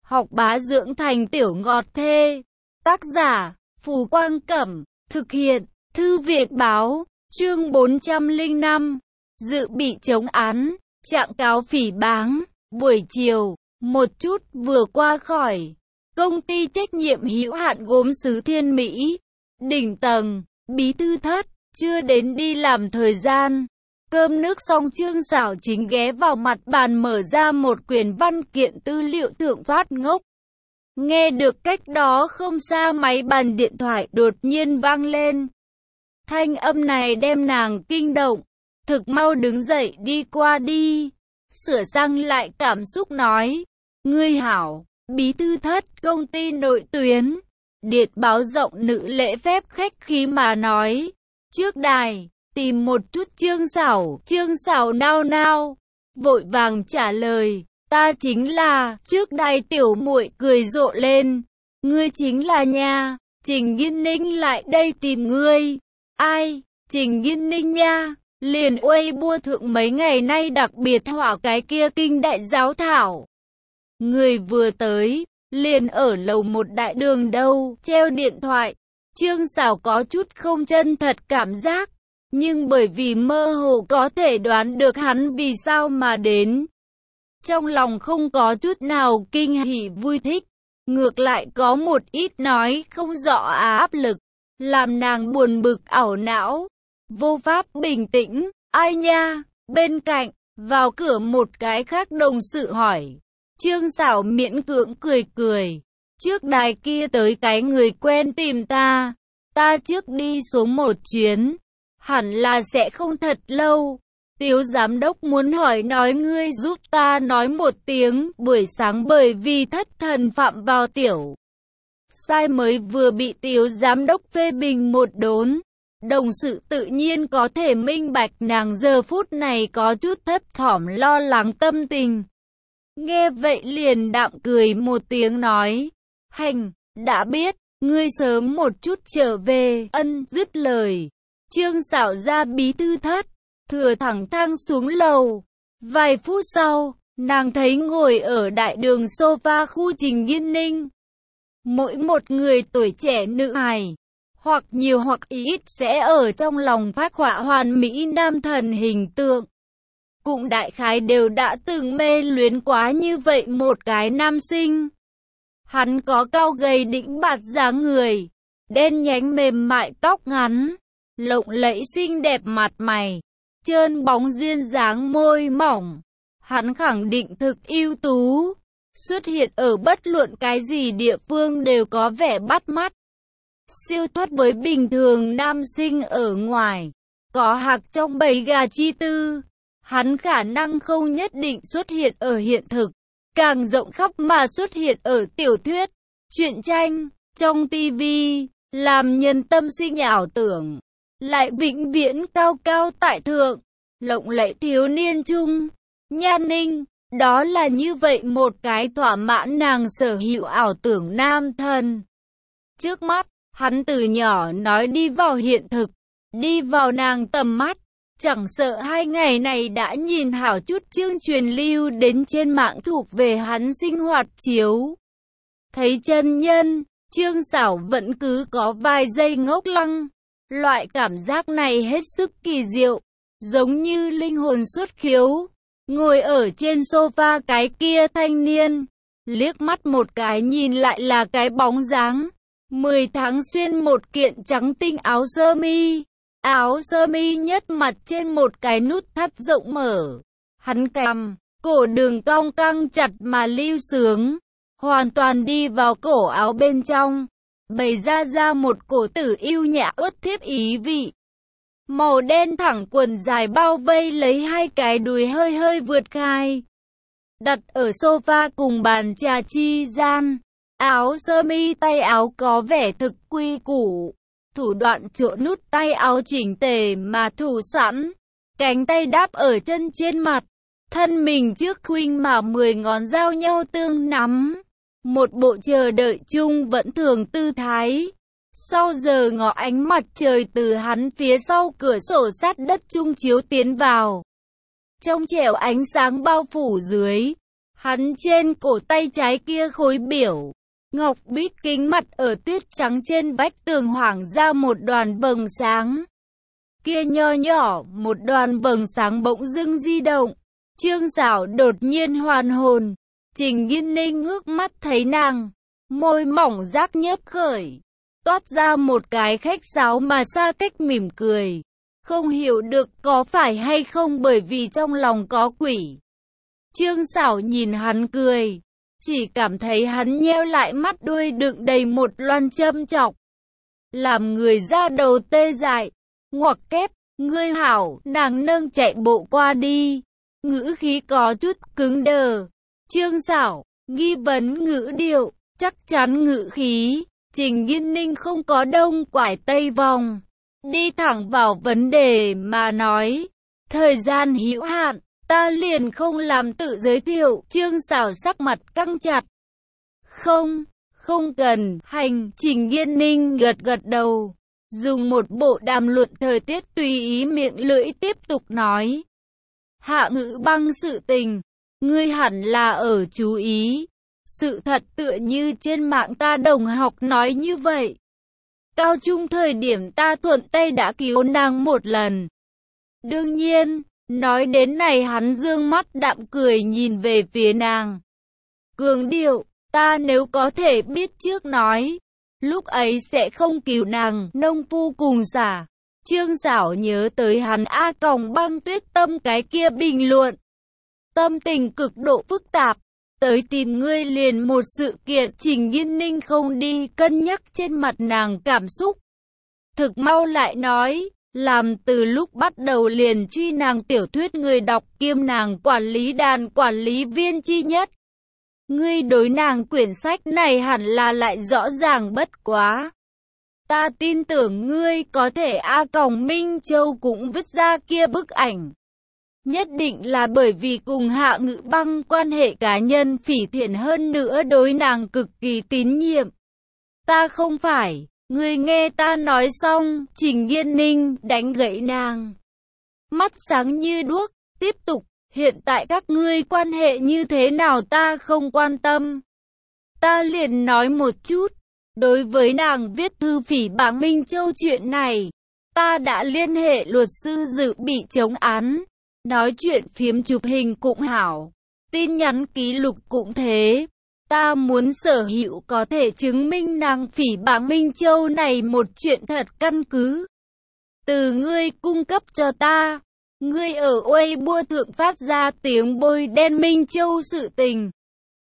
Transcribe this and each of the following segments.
học bá dưỡng thành tiểu ngọt thê. Tác giả, Phù Quang Cẩm. Thực hiện, Thư viện Báo. Chương 405. Dự bị chống án, trạng cáo phỉ báng. Buổi chiều, một chút vừa qua khỏi công ty trách nhiệm hữu hạn gốm sứ Thiên Mỹ. Đỉnh tầng, bí thư thất, chưa đến đi làm thời gian. Cơm nước xong Trương Sảo Chính ghé vào mặt bàn mở ra một quyển văn kiện tư liệu thượng phát ngốc. Nghe được cách đó không xa máy bàn điện thoại đột nhiên vang lên. Thanh âm này đem nàng kinh động. Thực mau đứng dậy đi qua đi. Sửa sang lại cảm xúc nói. Ngươi hảo, bí thư thất công ty nội tuyến. Điện báo rộng nữ lễ phép khách khí mà nói. Trước đài, tìm một chút Trương Sảo nao nao. Vội vàng trả lời. Ta chính là, trước đài tiểu muội cười rộ lên. Ngươi chính là nha, Trình Nghiên Ninh lại đây tìm ngươi. Ai, Trình Nghiên Ninh nha, liền Weibo thượng mấy ngày nay đặc biệt hỏa cái kia kinh đại giáo thảo. Người vừa tới, liền ở lầu một đại đường đâu, treo điện thoại. Trương Sảo có chút không chân thật cảm giác, nhưng bởi vì mơ hồ có thể đoán được hắn vì sao mà đến. Trong lòng không có chút nào kinh hỉ vui thích, ngược lại có một ít nói không rõ áp lực, làm nàng buồn bực ảo não, vô pháp bình tĩnh. Ai nha? Bên cạnh, vào cửa một cái khác đồng sự hỏi. Trương Sảo miễn cưỡng cười cười. Trước đài kia tới cái người quen tìm ta. Ta trước đi xuống một chuyến. Hẳn là sẽ không thật lâu. Tiếu giám đốc muốn hỏi nói ngươi giúp ta nói một tiếng. Buổi sáng bởi vì thất thần phạm vào tiểu sai mới vừa bị Tiếu giám đốc phê bình một đốn. Đồng sự tự nhiên có thể minh bạch nàng giờ phút này có chút thấp thỏm lo lắng tâm tình. Nghe vậy liền đạm cười một tiếng nói. Hành, đã biết, ngươi sớm một chút trở về. Ân, dứt lời. Trương Sảo ra bí thư thất, thừa thẳng thang xuống lầu. Vài phút sau, nàng thấy ngồi ở đại đường sofa khu Trình Nghiên Ninh. Mỗi một người tuổi trẻ nữ hài, hoặc nhiều hoặc ít sẽ ở trong lòng phác họa hoàn mỹ nam thần hình tượng. Cũng đại khái đều đã từng mê luyến quá như vậy một cái nam sinh. Hắn có cao gầy đĩnh bạt dáng người, đen nhánh mềm mại tóc ngắn, lộng lẫy xinh đẹp mặt mày, trơn bóng duyên dáng môi mỏng. Hắn khẳng định thực ưu tú, xuất hiện ở bất luận cái gì địa phương đều có vẻ bắt mắt. Siêu thoát với bình thường nam sinh ở ngoài, có hạc trong bầy gà chi tư. Hắn khả năng không nhất định xuất hiện ở hiện thực, càng rộng khắp mà xuất hiện ở tiểu thuyết, truyện tranh, trong tivi, làm nhân tâm sinh ảo tưởng, lại vĩnh viễn cao cao tại thượng, lộng lẫy thiếu niên trung, nhan ninh. Đó là như vậy một cái thỏa mãn nàng sở hữu ảo tưởng nam thần. Trước mắt, hắn từ nhỏ nói đi vào hiện thực, đi vào nàng tầm mắt. Chẳng sợ 2 ngày này đã nhìn hảo chút chương truyền lưu đến trên mạng thuộc về hắn sinh hoạt chiếu. Thấy chân nhân, Trương Sảo vẫn cứ có vài giây ngốc lăng. Loại cảm giác này hết sức kỳ diệu, giống như linh hồn xuất khiếu. Ngồi ở trên sofa cái kia thanh niên, liếc mắt một cái nhìn lại là cái bóng dáng. 10 tháng xuyên một kiện trắng tinh áo sơ mi. Áo sơ mi nhất mặt trên một cái nút thắt rộng mở. Hắn cằm, cổ đường cong căng chặt mà lưu sướng, hoàn toàn đi vào cổ áo bên trong, bày ra một cổ tử yêu nhã uất thiếp ý vị. Màu đen thẳng quần dài bao vây lấy hai cái đùi hơi hơi vượt khai. Đặt ở sofa cùng bàn trà chi gian. Áo sơ mi tay áo có vẻ thực quy củ. Thủ đoạn chỗ nút tay áo chỉnh tề mà thủ sẵn. Cánh tay đáp ở chân trên mặt. Thân mình trước khuynh mà 10 ngón giao nhau tương nắm. Một bộ chờ đợi chung vẫn thường tư thái. Sau giờ ngọ ánh mặt trời từ hắn phía sau cửa sổ sát đất trung chiếu tiến vào. Trong trẻo ánh sáng bao phủ dưới, Hắn trên cổ tay trái kia khối biểu ngọc bích kính mặt ở tuyết trắng trên vách tường hoảng ra một đoàn vầng sáng. Kia nho nhỏ, một đoàn vầng sáng bỗng dưng di động. Trương Sảo đột nhiên hoàn hồn. Trình Nghiên Ninh ngước mắt thấy nàng, môi mỏng rác nhếch khởi, toát ra một cái khách sáo mà xa cách mỉm cười. Không hiểu được có phải hay không bởi vì trong lòng có quỷ. Trương Sảo nhìn hắn cười, chỉ cảm thấy hắn nheo lại mắt đuôi đựng đầy một loan châm chọc, làm người da đầu tê dại. Ngoặc kép, ngươi hảo, nàng nâng chạy bộ qua đi, ngữ khí có chút cứng đờ. Trương Sảo, nghi vấn ngữ điệu, chắc chắn ngữ khí. Trình Nghiên Ninh không có đông quải tây vòng, đi thẳng vào vấn đề mà nói. Thời gian hữu hạn, ta liền không làm tự giới thiệu. Trương Sảo sắc mặt căng chặt. Không cần, hành. Trình Nghiên Ninh gật gật đầu, dùng một bộ đàm luận thời tiết tùy ý miệng lưỡi tiếp tục nói. Hạ Ngữ Băng sự tình, ngươi hẳn là ở chú ý. Sự thật tựa như trên mạng ta đồng học nói như vậy. Cao trung thời điểm ta thuận tay đã cứu nàng một lần. Đương nhiên, nói đến này hắn dương mắt đạm cười nhìn về phía nàng. Cường điệu, ta nếu có thể biết trước nói, lúc ấy sẽ không cứu nàng. Nông phu cùng xả. Trương Sảo nhớ tới hắn Băng Tuyết Tâm cái kia bình luận. Tâm tình cực độ phức tạp. Tới tìm ngươi liền một sự kiện. Trình Nghiên Ninh không đi cân nhắc trên mặt nàng cảm xúc. Thực mau lại nói, làm từ lúc bắt đầu liền truy nàng tiểu thuyết người đọc kiêm nàng quản lý đàn quản lý viên chi nhất. Ngươi đối nàng quyển sách này hẳn là lại rõ ràng bất quá. Ta tin tưởng ngươi có thể Minh Châu cũng vứt ra kia bức ảnh. Nhất định là bởi vì cùng Hạ Ngữ Băng quan hệ cá nhân phỉ thiện hơn nữa đối nàng cực kỳ tín nhiệm. Ta không phải, ngươi nghe ta nói xong. Trình Nghiên Ninh đánh gãy nàng, mắt sáng như đuốc, tiếp tục. Hiện tại các ngươi quan hệ như thế nào ta không quan tâm. Ta liền nói một chút. Đối với nàng viết thư phỉ báng Minh Châu chuyện này, ta đã liên hệ luật sư dự bị chống án. Nói chuyện phiếm chụp hình cũng hảo, tin nhắn ký lục cũng thế. Ta muốn sở hữu có thể chứng minh nàng phỉ báng Minh Châu này một chuyện thật căn cứ. Từ ngươi cung cấp cho ta. Ngươi ở Weibo thượng phát ra tiếng bôi đen Minh Châu sự tình.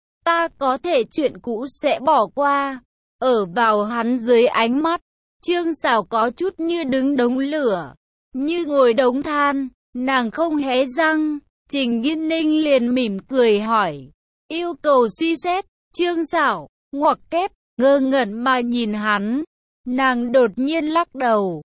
Ta có thể chuyện cũ sẽ bỏ qua. Ở vào hắn dưới ánh mắt, Trương Sảo có chút như đứng đống lửa, như ngồi đống than. Nàng không hé răng. Trình Nghiên Ninh liền mỉm cười hỏi, yêu cầu suy xét. Trương Sảo, ngoặc kép, ngơ ngẩn mà nhìn hắn. Nàng đột nhiên lắc đầu.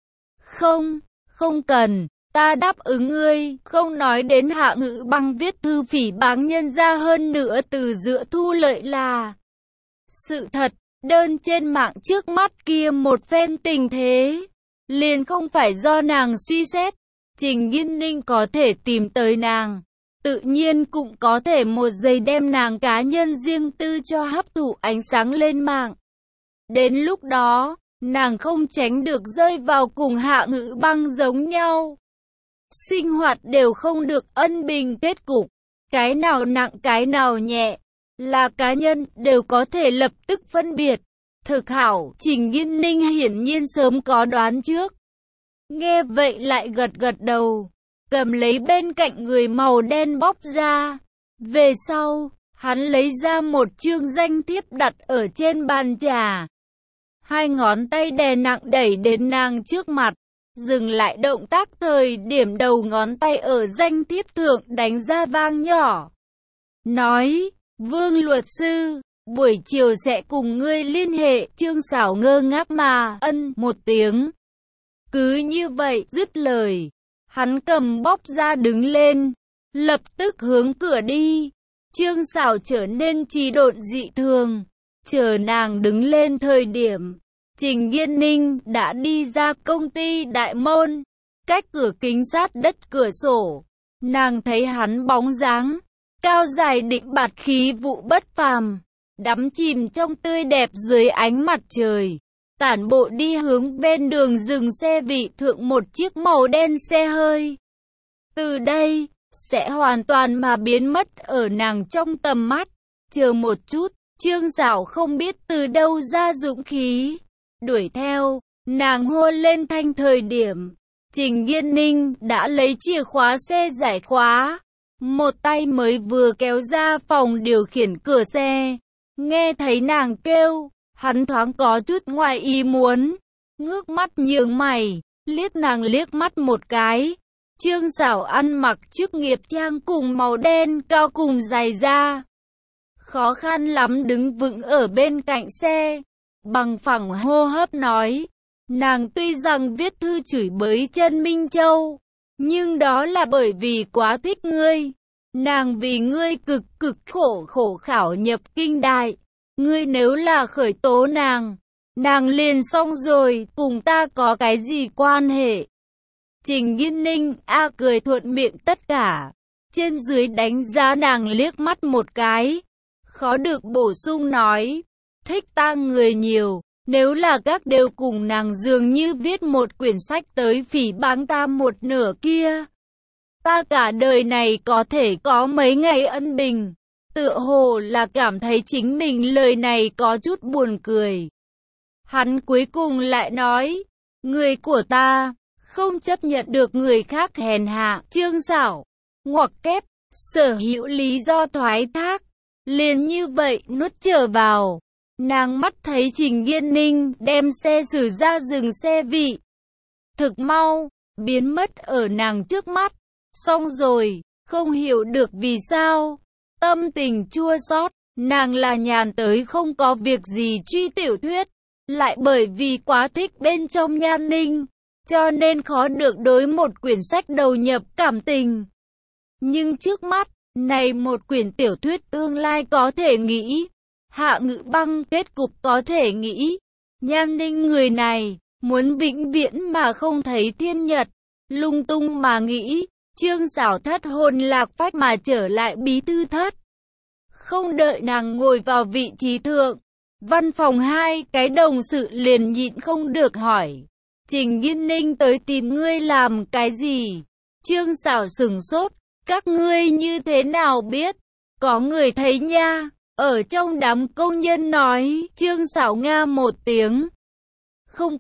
Không cần. Ta đáp ứng ngươi, không nói đến Hạ Ngữ Băng viết thư phỉ báng nhân ra hơn nữa từ giữa thu lợi là sự thật. Đơn trên mạng trước mắt kia một phen tình thế, liền không phải do nàng suy xét. Trình Nghiên Ninh có thể tìm tới nàng, tự nhiên cũng có thể một giây đem nàng cá nhân riêng tư cho hấp thụ ánh sáng lên mạng. Đến lúc đó, nàng không tránh được rơi vào cùng Hạ Ngữ Băng giống nhau. Sinh hoạt đều không được ân bình kết cục, cái nào nặng cái nào nhẹ, là cá nhân đều có thể lập tức phân biệt. Thực hảo, Trình Nghiên Ninh hiển nhiên sớm có đoán trước. Nghe vậy lại gật gật đầu, cầm lấy bên cạnh người màu đen bóc ra. Về sau, hắn lấy ra một chương danh thiếp đặt ở trên bàn trà. Hai ngón tay đè nặng đẩy đến nàng trước mặt, dừng lại động tác thời điểm đầu ngón tay ở danh thiếp thượng đánh ra vang nhỏ. Nói, Vương luật sư, buổi chiều sẽ cùng ngươi liên hệ. Trương Sảo ngơ ngác mà ân một tiếng. Cứ như vậy, dứt lời, hắn cầm bóc ra đứng lên, lập tức hướng cửa đi. Trương Sảo trở nên trì độn dị thường. Chờ nàng đứng lên thời điểm, Trình Nghiên Ninh đã đi ra công ty đại môn, cách cửa kính sát đất cửa sổ. Nàng thấy hắn bóng dáng, cao dài định bạt khí vụ bất phàm, đắm chìm trong tươi đẹp dưới ánh mặt trời. Tản bộ đi hướng ven đường dừng xe vị thượng một chiếc màu đen xe hơi. Từ đây, sẽ hoàn toàn mà biến mất ở nàng trong tầm mắt. Chờ một chút, Trương Sảo không biết từ đâu ra dũng khí. Đuổi theo, nàng hô lên thanh thời điểm. Trình Nghiên Ninh đã lấy chìa khóa xe giải khóa. Một tay mới vừa kéo ra phòng điều khiển cửa xe. Nghe thấy nàng kêu, hắn thoáng có chút ngoài ý muốn. Ngước mắt nhướng mày, liếc nàng liếc mắt một cái. Trương Sảo ăn mặc chức nghiệp trang cùng màu đen cao cùng dài da. Khó khăn lắm đứng vững ở bên cạnh xe. Bằng phẳng hô hấp nói. Nàng tuy rằng viết thư chửi bới Chân Minh Châu, nhưng đó là bởi vì quá thích ngươi. Nàng vì ngươi cực cực khổ khảo nhập kinh đại. Ngươi nếu là khởi tố nàng liền xong rồi, cùng ta có cái gì quan hệ? Trình Nghiên Ninh cười thuận miệng tất cả. Trên dưới đánh giá nàng liếc mắt một cái. Khó được bổ sung nói. Thích ta người nhiều. Nếu là các đều cùng nàng dường như viết một quyển sách tới phỉ báng ta một nửa kia. Ta cả đời này có thể có mấy ngày ân bình. Tựa hồ là cảm thấy chính mình lời này có chút buồn cười. Hắn cuối cùng lại nói. Người của ta không chấp nhận được người khác hèn hạ. Trương Sảo ngoặc kép, sở hữu lý do thoái thác. Liền như vậy nuốt trở vào. Nàng mắt thấy Trình Nghiên Ninh đem xe xử ra dừng xe vị. Thực mau, biến mất ở nàng trước mắt. Xong rồi, không hiểu được vì sao. Tâm tình chua xót, nàng là nhàn tới không có việc gì truy tiểu thuyết. Lại bởi vì quá thích bên trong nhan ninh, cho nên khó được đối một quyển sách đầu nhập cảm tình. Nhưng trước mắt, này một quyển tiểu thuyết tương lai có thể nghĩ. Hạ Ngự Băng kết cục có thể nghĩ. Nhan ninh người này, muốn vĩnh viễn mà không thấy thiên nhật. Lung tung mà nghĩ, Trương Sảo thất hồn lạc phách mà trở lại bí thư thất. Không đợi nàng ngồi vào vị trí thượng. Văn phòng 2 cái đồng sự liền nhịn không được hỏi. Trình Nghiên Ninh tới tìm ngươi làm cái gì? Trương Sảo sửng sốt. Các ngươi như thế nào biết? Có người thấy nha. Ở trong đám công nhân nói. Trương Sảo nga một tiếng. Không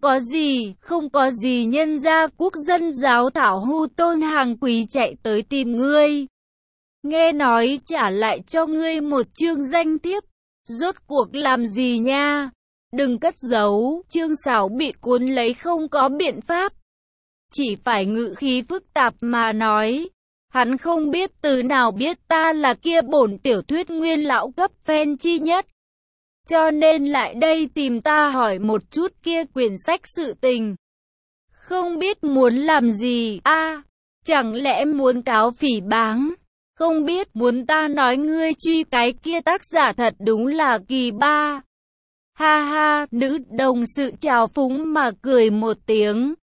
có gì nhân gia quốc dân giáo thảo hưu Tôn Hàng Quý chạy tới tìm ngươi. Nghe nói trả lại cho ngươi một chương danh thiếp. Rốt cuộc làm gì nha? Đừng cất giấu. Trương Sảo bị cuốn lấy không có biện pháp. Chỉ phải ngữ khí phức tạp mà nói. Hắn không biết từ nào biết ta là kia bổn tiểu thuyết nguyên lão cấp fan chi nhất. Cho nên lại đây tìm ta hỏi một chút kia quyển sách sự tình. Không biết muốn làm gì chẳng lẽ muốn cáo phỉ báng? Không biết muốn ta nói ngươi truy cái kia tác giả thật đúng là kỳ ba. Ha ha, nữ đồng sự trào phúng mà cười một tiếng.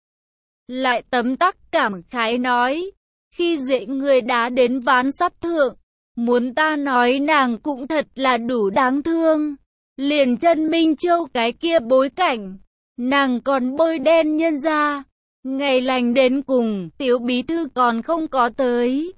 Lại tấm tắc cảm khái nói. Khi dễ người đá đến ván sắt thượng. Muốn ta nói nàng cũng thật là đủ đáng thương. Liền Chân Minh Châu cái kia bối cảnh. Nàng còn bôi đen nhân ra. Ngày lành đến cùng, Tiếu bí thư còn không có tới.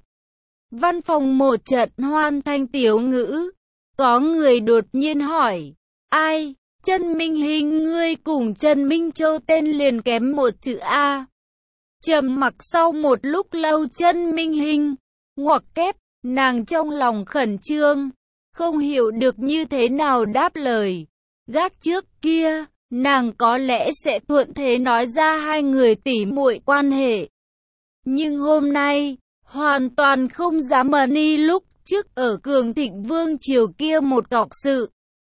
Văn phòng một trận hoan thanh tiếu ngữ. Có người đột nhiên hỏi. Ai? Chân Minh Hình ngươi cùng Chân Minh Châu tên liền kém một chữ A. Trầm mặc sau một lúc lâu Chân Minh Hình. Ngoặc kép, nàng trong lòng khẩn trương. Không hiểu được như thế nào đáp lời. Gác trước kia, nàng có lẽ sẽ thuận thế nói ra hai người tỉ muội quan hệ. Nhưng hôm nay, hoàn toàn không dám ni lúc trước ở Cường Thịnh Vương triều kia một cọc sự.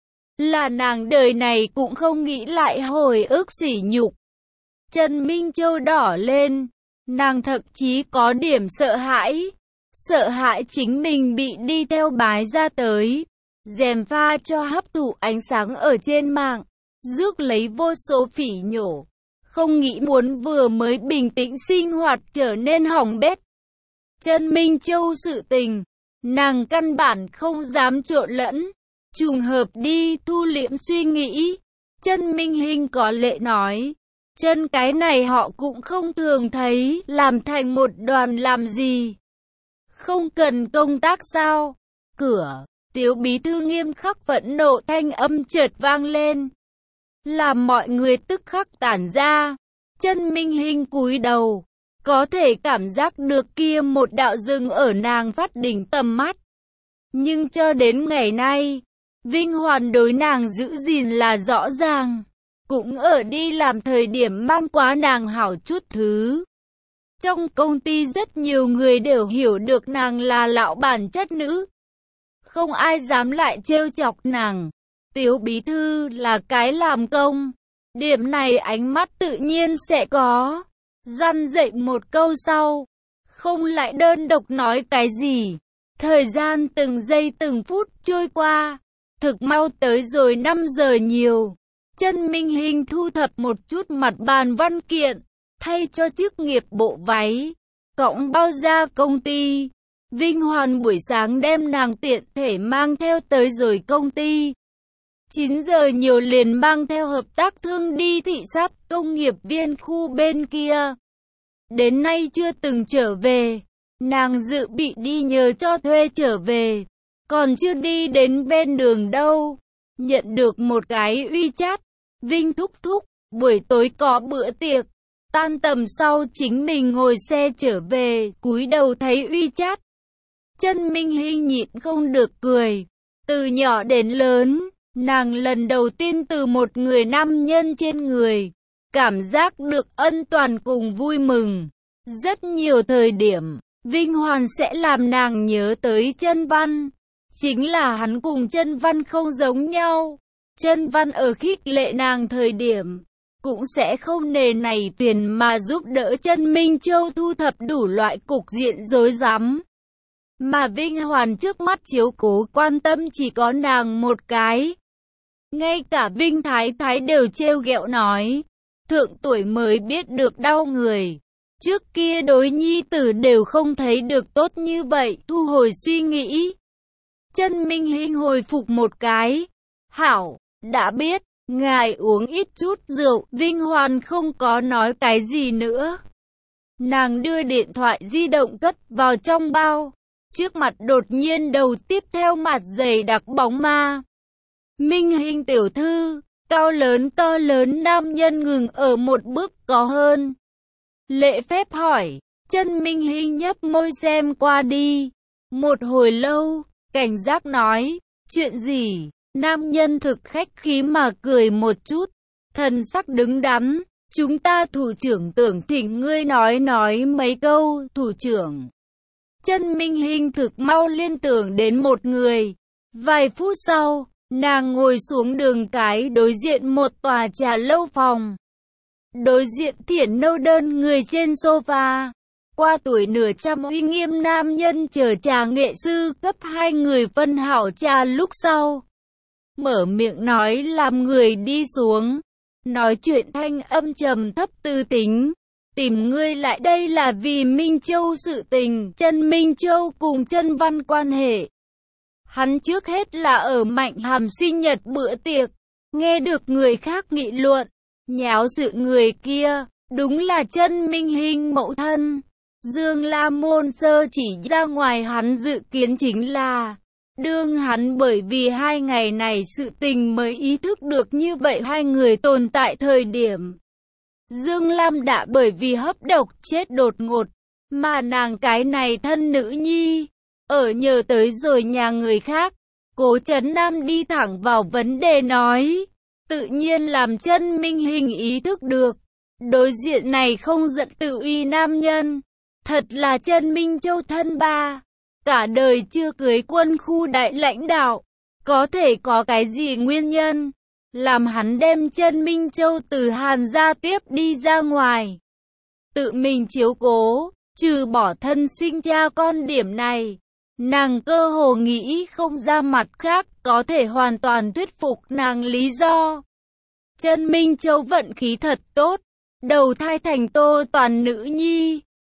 Là nàng đời này cũng không nghĩ lại hồi ức sỉ nhục. Trần Minh Châu đỏ lên, nàng thậm chí có điểm sợ hãi. Sợ hãi chính mình bị đi theo bái ra tới. Gièm pha cho hấp thụ ánh sáng ở trên mạng. Rước lấy vô số phỉ nhổ. Không nghĩ muốn vừa mới bình tĩnh sinh hoạt trở nên hỏng bét. Trần Minh Châu sự tình. Nàng căn bản không dám trộn lẫn. Trùng hợp đi, thu liễm suy nghĩ. Chân Minh Hinh có lệ nói. Chân cái này họ cũng không thường thấy, làm thành một đoàn làm gì? Không cần công tác sao? Cửa, Tiếu bí thư nghiêm khắc phẫn nộ thanh âm chợt vang lên. Làm mọi người tức khắc tản ra. Chân Minh Hinh cúi đầu, có thể cảm giác được kia một đạo rừng ở nàng phát đỉnh tầm mắt. Nhưng cho đến ngày nay, Vinh Hoàn đối nàng giữ gìn là rõ ràng. Cũng ở đi làm thời điểm mang quá nàng hảo chút thứ. Trong công ty rất nhiều người đều hiểu được nàng là lão bản chất nữ. Không ai dám lại trêu chọc nàng. Tiếu bí thư là cái làm công. Điểm này ánh mắt tự nhiên sẽ có. Răn dậy một câu sau. Không lại đơn độc nói cái gì. Thời gian từng giây từng phút trôi qua. Thực mau tới rồi 5 giờ nhiều. Chân Minh Hinh thu thập một chút mặt bàn văn kiện. Thay cho chức nghiệp bộ váy. Cõng bao ra công ty. Vinh Hoàn buổi sáng đem nàng tiện thể mang theo tới rồi công ty. 9 giờ nhiều liền mang theo hợp tác thương đi thị sát công nghiệp viên khu bên kia. Đến nay chưa từng trở về. Nàng dự bị đi nhờ cho thuê trở về. Còn chưa đi đến bên đường đâu. Nhận được một cái uy chat. Vinh thúc thúc, buổi tối có bữa tiệc. Tan tầm sau chính mình ngồi xe trở về, cúi đầu thấy uy chat. Chân Minh Hinh nhịn không được cười. Từ nhỏ đến lớn, nàng lần đầu tiên từ một người nam nhân trên người, cảm giác được ân toàn cùng vui mừng. Rất nhiều thời điểm, Vinh Hoàn sẽ làm nàng nhớ tới Chân Văn. Chính là hắn cùng Chân Văn không giống nhau. Chân Văn ở khích lệ nàng thời điểm, cũng sẽ không nề này phiền mà giúp đỡ Chân Minh Châu thu thập đủ loại cục diện rối rắm. Mà Vinh Hoàn trước mắt chiếu cố quan tâm chỉ có nàng một cái. Ngay cả Vinh Thái Thái đều trêu ghẹo nói, thượng tuổi mới biết được đau người. Trước kia đối nhi tử đều không thấy được tốt như vậy, thu hồi suy nghĩ. Chân Minh Hinh hồi phục một cái. Hảo, đã biết, ngài uống ít chút rượu. Vinh Hoàn không có nói cái gì nữa. Nàng đưa điện thoại di động cất vào trong bao. Trước mặt đột nhiên đầu tiếp theo mặt dày đặc bóng ma. Minh Hinh tiểu thư, cao lớn to lớn nam nhân ngừng ở một bước có hơn. Lễ phép hỏi, Chân Minh Hinh nhấp môi xem qua đi. Một hồi lâu, cảnh giác nói, chuyện gì? Nam nhân thực khách khí mà cười một chút, thần sắc đứng đắn. Chúng ta thủ trưởng tưởng thỉnh ngươi nói mấy câu, thủ trưởng. Chân Minh Hinh thực mau liên tưởng đến một người. Vài phút sau, nàng ngồi xuống đường cái đối diện một tòa trà lâu phòng. Đối diện Thiển nâu đơn người trên sofa. Qua tuổi nửa trăm uy nghiêm nam nhân chờ trà nghệ sư cấp 2 người phân hảo trà lúc sau. Mở miệng nói làm người đi xuống. Nói chuyện thanh âm trầm thấp tư tính. Tìm ngươi lại đây là vì Minh Châu sự tình. Chân Minh Châu cùng Chân Văn quan hệ. Hắn trước hết là ở Mạnh Hàm sinh nhật bữa tiệc. Nghe được người khác nghị luận. Nháo sự người kia. Đúng là Chân Minh Hinh mẫu thân. Dương La Môn Sơ chỉ ra ngoài hắn dự kiến chính là. Đương hắn bởi vì 2 ngày này sự tình mới ý thức được như vậy hai người tồn tại thời điểm. Dương Lam đã bởi vì hấp độc chết đột ngột, mà nàng cái này thân nữ nhi, ở nhờ tới rồi nhà người khác. Cố Trấn Nam đi thẳng vào vấn đề nói, tự nhiên làm Chân Minh Hinh ý thức được. Đối diện này không giận tự uy nam nhân, thật là Chân Minh Châu thân ba. Cả đời chưa cưới quân khu đại lãnh đạo, có thể có cái gì nguyên nhân, làm hắn đem Chân Minh Châu từ Hàn gia tiếp đi ra ngoài. Tự mình chiếu cố, trừ bỏ thân sinh cha con điểm này, nàng cơ hồ nghĩ không ra mặt khác có thể hoàn toàn thuyết phục nàng lý do. Chân Minh Châu vận khí thật tốt, đầu thai thành Tô Toàn nữ nhi.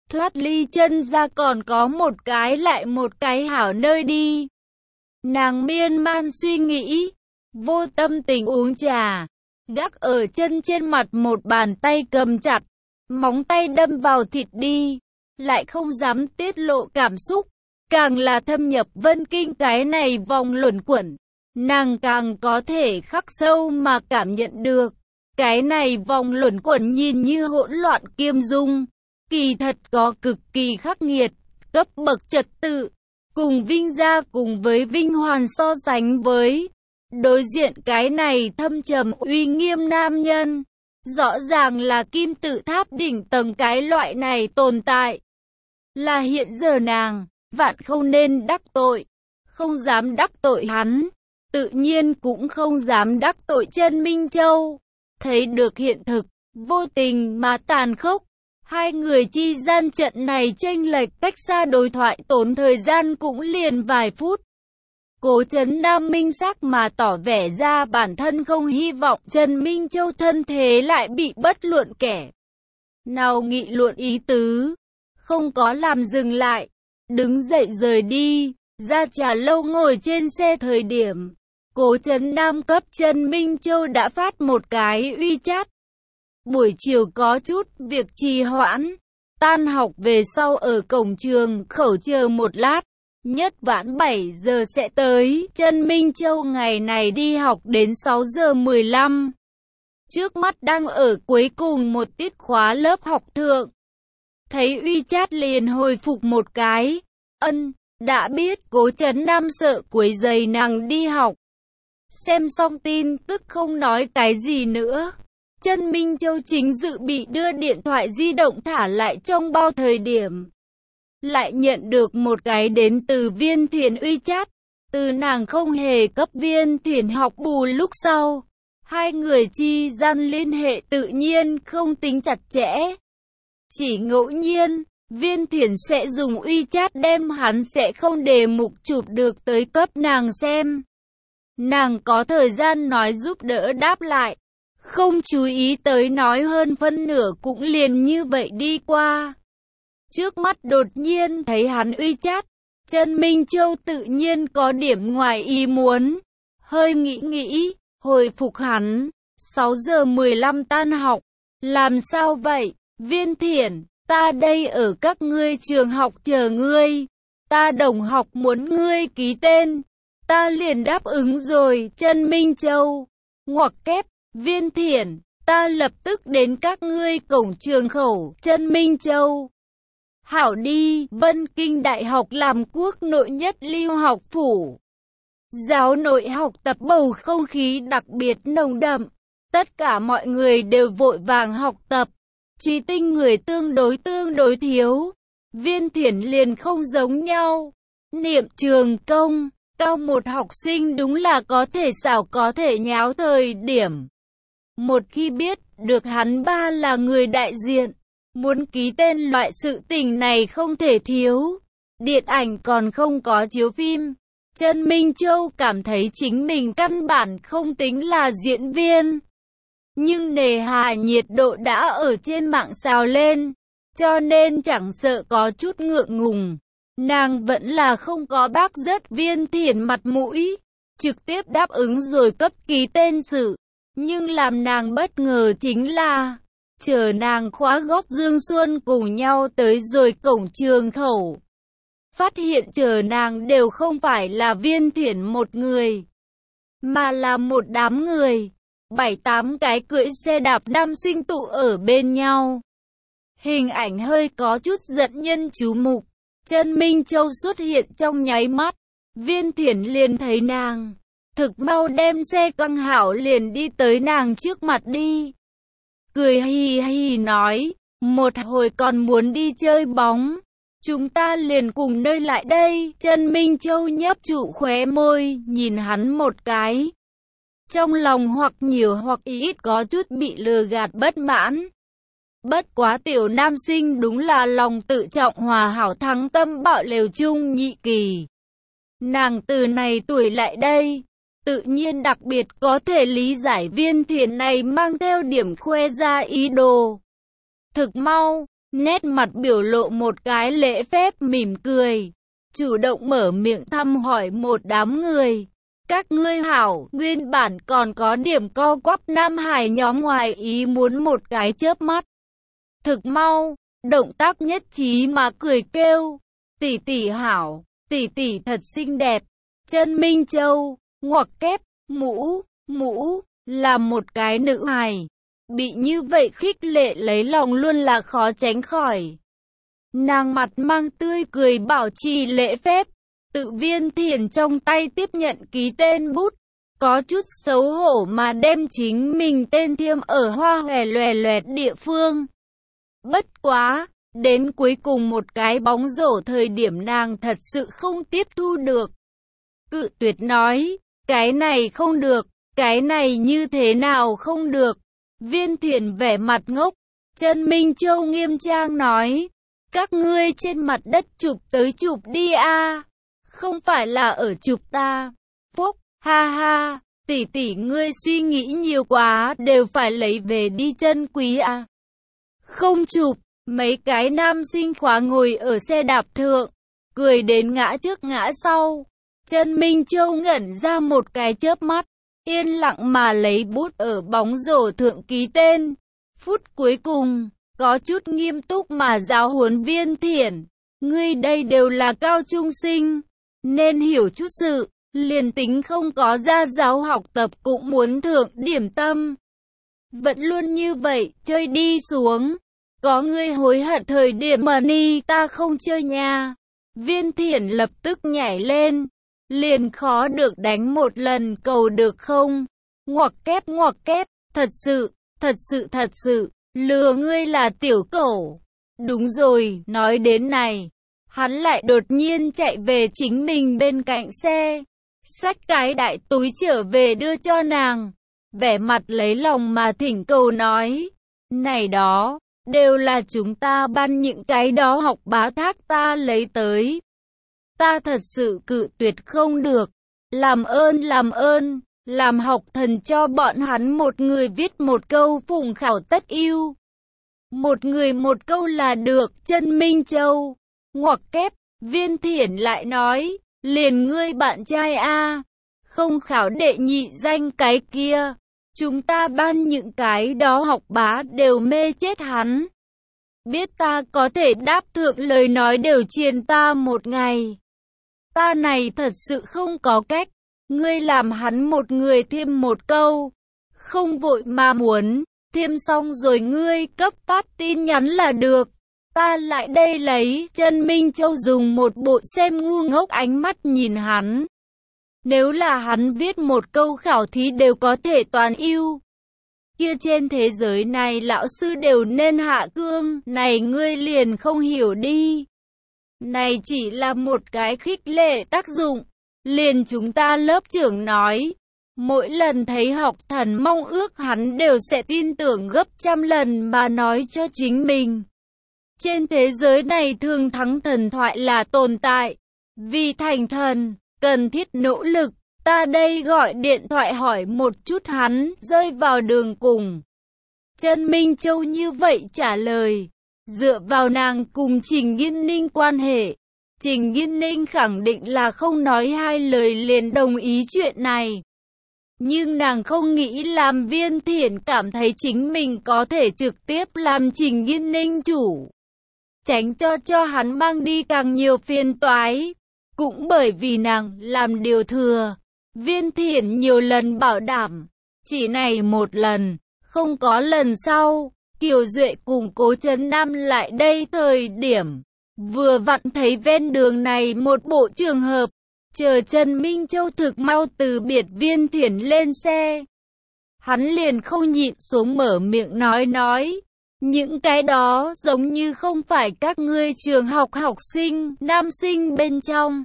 thoát ly chân ra còn có một cái lại một cái hảo nơi đi. Nàng miên man suy nghĩ, vô tâm tình uống trà, gác ở chân trên mặt một bàn tay cầm chặt, móng tay đâm vào thịt đi, lại không dám tiết lộ cảm xúc, càng là thâm nhập vân kinh cái này vòng luẩn quẩn, nàng càng có thể khắc sâu mà cảm nhận được. Cái này vòng luẩn quẩn nhìn như hỗn loạn kiêm dung, kỳ thật có cực kỳ khắc nghiệt, cấp bậc trật tự, cùng Vinh gia cùng với Vinh Hoàn so sánh với. Đối diện cái này thâm trầm uy nghiêm nam nhân, rõ ràng là kim tự tháp đỉnh tầng cái loại này tồn tại. Là hiện giờ nàng, vạn không nên đắc tội, không dám đắc tội hắn, tự nhiên cũng không dám đắc tội Chân Minh Châu. Thấy được hiện thực, vô tình mà tàn khốc, hai người chi gian trận này chênh lệch cách xa đối thoại tốn thời gian cũng liền vài phút. Cố Trấn Nam minh xác mà tỏ vẻ ra bản thân không hy vọng Trần Minh Châu thân thế lại bị bất luận kẻ nào nghị luận ý tứ, không có làm dừng lại, đứng dậy rời đi, ra trà lâu ngồi trên xe thời điểm. Cố Trấn Nam cấp Trần Minh Châu đã phát một cái WeChat. Buổi chiều có chút việc trì hoãn, tan học về sau ở cổng trường khẩu chờ một lát, nhất vãn 7 giờ sẽ tới. Trần Minh Châu ngày này đi học đến 6 giờ 15. Trước mắt đang ở cuối cùng một tiết khóa lớp học thượng. Thấy WeChat liền hồi phục một cái, đã biết. Cố Trấn Nam sợ quấy rầy nàng đi học. Xem xong tin tức không nói cái gì nữa. Trần Minh Châu chính dự bị đưa điện thoại di động thả lại trong bao thời điểm, lại nhận được một cái đến từ Viên Thiển WeChat. Từ nàng không hề cấp Viên Thiển học bù lúc sau, hai người chi gian liên hệ tự nhiên không tính chặt chẽ. Chỉ ngẫu nhiên, Viên Thiển sẽ dùng WeChat đem hắn sẽ không đề mục chụp được tới cấp nàng xem. Nàng có thời gian nói giúp đỡ đáp lại, không chú ý tới nói hơn phân nửa cũng liền như vậy đi qua. Trước mắt đột nhiên thấy hắn WeChat, Trần Minh Châu tự nhiên có điểm ngoài ý muốn, hơi nghĩ, hồi phục hắn. 6 giờ 15 tan học, làm sao vậy, Viên Thiển, ta đây ở các ngươi trường học chờ ngươi, ta đồng học muốn ngươi ký tên, ta liền đáp ứng rồi. Trần Minh Châu, ngoặc kép, Viên Thiển, ta lập tức đến các ngươi cổng trường khẩu. Trần Minh Châu, hảo đi. Vân Kinh Đại học làm quốc nội nhất lưu học phủ. Giáo nội học tập bầu không khí đặc biệt nồng đậm. Tất cả mọi người đều vội vàng học tập. Truy tinh người tương đối thiếu. Viên Thiển liền không giống nhau. Niệm trường công, cao một học sinh đúng là có thể xảo có thể nháo thời điểm. Một khi biết được hắn ba là người đại diện, muốn ký tên loại sự tình này không thể thiếu. Điện ảnh còn không có chiếu phim. Trần Minh Châu cảm thấy chính mình căn bản không tính là diễn viên. Nhưng nề hà nhiệt độ đã ở trên mạng xào lên, cho nên chẳng sợ có chút ngượng ngùng. Nàng vẫn là không có bác rớt Viên Thiển mặt mũi, trực tiếp đáp ứng rồi cấp ký tên sự. Nhưng làm nàng bất ngờ chính là, chờ nàng khóa gót Dương Xuân cùng nhau tới rồi cổng trường khẩu, phát hiện chờ nàng đều không phải là Viên Thiển một người, mà là một đám người, 7-8 cái cưỡi xe đạp nam sinh tụ ở bên nhau. Hình ảnh hơi có chút dẫn nhân chú mục. Trần Minh Châu xuất hiện trong nháy mắt, Viên Thiển liền thấy nàng, thực mau đem xe căng hảo liền đi tới nàng trước mặt đi. Cười hì hì nói, một hồi còn muốn đi chơi bóng, chúng ta liền cùng nơi lại đây. Trần Minh Châu nhấp trụ khóe môi, nhìn hắn một cái. Trong lòng hoặc nhiều hoặc ít có chút bị lừa gạt bất mãn. Bất quá tiểu nam sinh đúng là lòng tự trọng hòa hảo thắng tâm bạo lều chung nhị kỳ. Nàng từ này tuổi lại đây, tự nhiên đặc biệt có thể lý giải Viên Thiển này mang theo điểm khoe ra ý đồ. Thực mau, nét mặt biểu lộ một cái lễ phép mỉm cười, chủ động mở miệng thăm hỏi một đám người. Các ngươi hảo, nguyên bản còn có điểm co quắp Nam Hải nhóm ngoài ý muốn một cái chớp mắt. Thực mau, động tác nhất trí mà cười kêu, tỷ tỷ hảo, tỷ tỷ thật xinh đẹp. Chân Minh Châu, ngoặc kép, mũ, là một cái nữ hài. Bị như vậy khích lệ lấy lòng luôn là khó tránh khỏi. Nàng mặt mang tươi cười bảo trì lễ phép, tự Viên Thiển trong tay tiếp nhận ký tên bút, có chút xấu hổ mà đem chính mình tên thiêm ở hoa hòe loè loẹt địa phương. Bất quá, đến cuối cùng một cái bóng rổ thời điểm nàng thật sự không tiếp thu được. Cự tuyệt nói, cái này không được, cái này như thế nào không được. Viên Thiển vẻ mặt ngốc, Chân Minh Châu nghiêm trang nói, các ngươi trên mặt đất chụp tới chụp đi a, không phải là ở chụp ta. Phúc, ha ha, tỷ tỷ ngươi suy nghĩ nhiều quá, đều phải lấy về đi chân quý a. Không chụp, mấy cái nam sinh khóa ngồi ở xe đạp thượng, cười đến ngã trước ngã sau. Chân Minh Châu ngẩn ra một cái chớp mắt, yên lặng mà lấy bút ở bóng rổ thượng ký tên. Phút cuối cùng, có chút nghiêm túc mà giáo huấn Viên Thiển, ngươi đây đều là cao trung sinh, nên hiểu chút sự, liền tính không có gia giáo học tập cũng muốn thượng điểm tâm. Vẫn luôn như vậy, chơi đi xuống. Có ngươi hối hận thời điểm mà ni ta không chơi nha. Viên Thiển lập tức nhảy lên, liền khó được đánh một lần cầu được không? Ngoặc kép, thật sự, lừa ngươi là tiểu cẩu. Đúng rồi, nói đến này, hắn lại đột nhiên chạy về chính mình bên cạnh xe, xách cái đại túi trở về đưa cho nàng, vẻ mặt lấy lòng mà thỉnh cầu nói, này đó, đều là chúng ta ban những cái đó học bá thác ta lấy tới. Ta thật sự cự tuyệt không được, làm ơn, làm học thần cho bọn hắn một người viết một câu phùng khảo tất yêu. Một người một câu là được. Chân Minh Châu, ngoặc kép, Viên Thiển lại nói, liền ngươi bạn trai a, không khảo đệ nhị danh cái kia, chúng ta ban những cái đó học bá đều mê chết hắn. Biết ta có thể đáp thượng lời nói đều chiền ta một ngày. Ta này thật sự không có cách, ngươi làm hắn một người thêm một câu, không vội mà muốn, thêm xong rồi ngươi cấp phát tin nhắn là được. Ta lại đây lấy. Chân Minh Châu dùng một bộ xem ngu ngốc ánh mắt nhìn hắn. Nếu là hắn viết một câu khảo thí đều có thể toàn yêu, kia trên thế giới này lão sư đều nên hạ cương, này ngươi liền không hiểu đi. Này chỉ là một cái khích lệ tác dụng. Liền chúng ta lớp trưởng nói, mỗi lần thấy học thần mong ước hắn đều sẽ tin tưởng gấp trăm lần mà nói cho chính mình. Trên thế giới này thường thắng thần thoại là tồn tại. Vì thành thần, cần thiết nỗ lực. Ta đây gọi điện thoại hỏi một chút hắn, rơi vào đường cùng. Chân Minh Châu như vậy trả lời. Dựa vào nàng cùng Trình Nghiên Ninh quan hệ, Trình Nghiên Ninh khẳng định là không nói hai lời liền đồng ý chuyện này. Nhưng nàng không nghĩ làm Viên Thiển cảm thấy chính mình có thể trực tiếp làm Trình Nghiên Ninh chủ, tránh cho hắn mang đi càng nhiều phiền toái. Cũng bởi vì nàng làm điều thừa, Viên Thiển nhiều lần bảo đảm, chỉ này một lần, không có lần sau. Kiều Duệ cùng Cố Trấn Nam lại đây thời điểm, vừa vặn thấy ven đường này một bộ trường hợp, chờ Trần Minh Châu thực mau từ biệt Viên Thiển lên xe. Hắn liền không nhịn xuống mở miệng nói, những cái đó giống như không phải các ngươi trường học học sinh, nam sinh bên trong.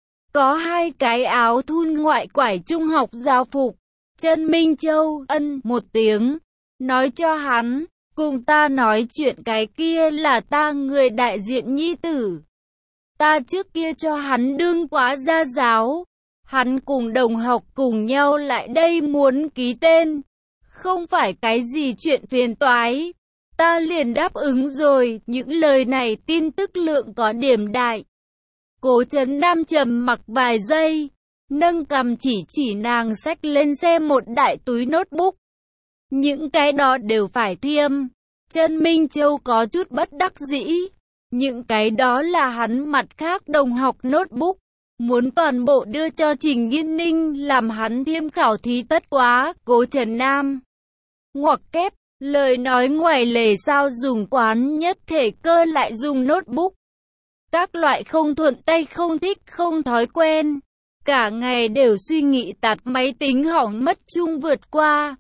Có hai cái áo thun ngoại quải trung học giáo phục. Trần Minh Châu ân một tiếng, nói cho hắn, cùng ta nói chuyện cái kia là ta người đại diện nhi tử. Ta trước kia cho hắn đương quá gia giáo, hắn cùng đồng học cùng nhau lại đây muốn ký tên. Không phải cái gì chuyện phiền toái. Ta liền đáp ứng rồi, những lời này tin tức lượng có điểm đại. Cố Trấn Nam trầm mặc vài giây, nâng cằm chỉ nàng xách lên xe một đại túi notebook. Những cái đó đều phải thiêm. Trần Minh Châu có chút bất đắc dĩ. Những cái đó là hắn mặt khác đồng học notebook. Muốn toàn bộ đưa cho Trình Nghiên Ninh làm hắn thiêm khảo thí tất quá. Cố Trần Nam ngoặc kép, lời nói ngoài lề sao dùng quán nhất thể cơ lại dùng notebook. Các loại không thuận tay, không thích, không thói quen. Cả ngày đều suy nghĩ tạt máy tính hỏng mất chung vượt qua.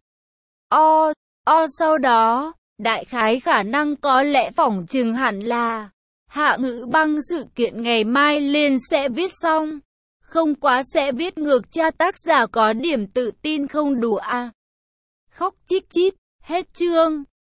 Sau đó, đại khái khả năng có lẽ phỏng chừng hẳn là Hạ Ngữ Băng sự kiện ngày mai liền sẽ viết xong. Không quá sẽ viết ngược cha, tác giả có điểm tự tin không đủ à. Khóc chít chít, hết chương.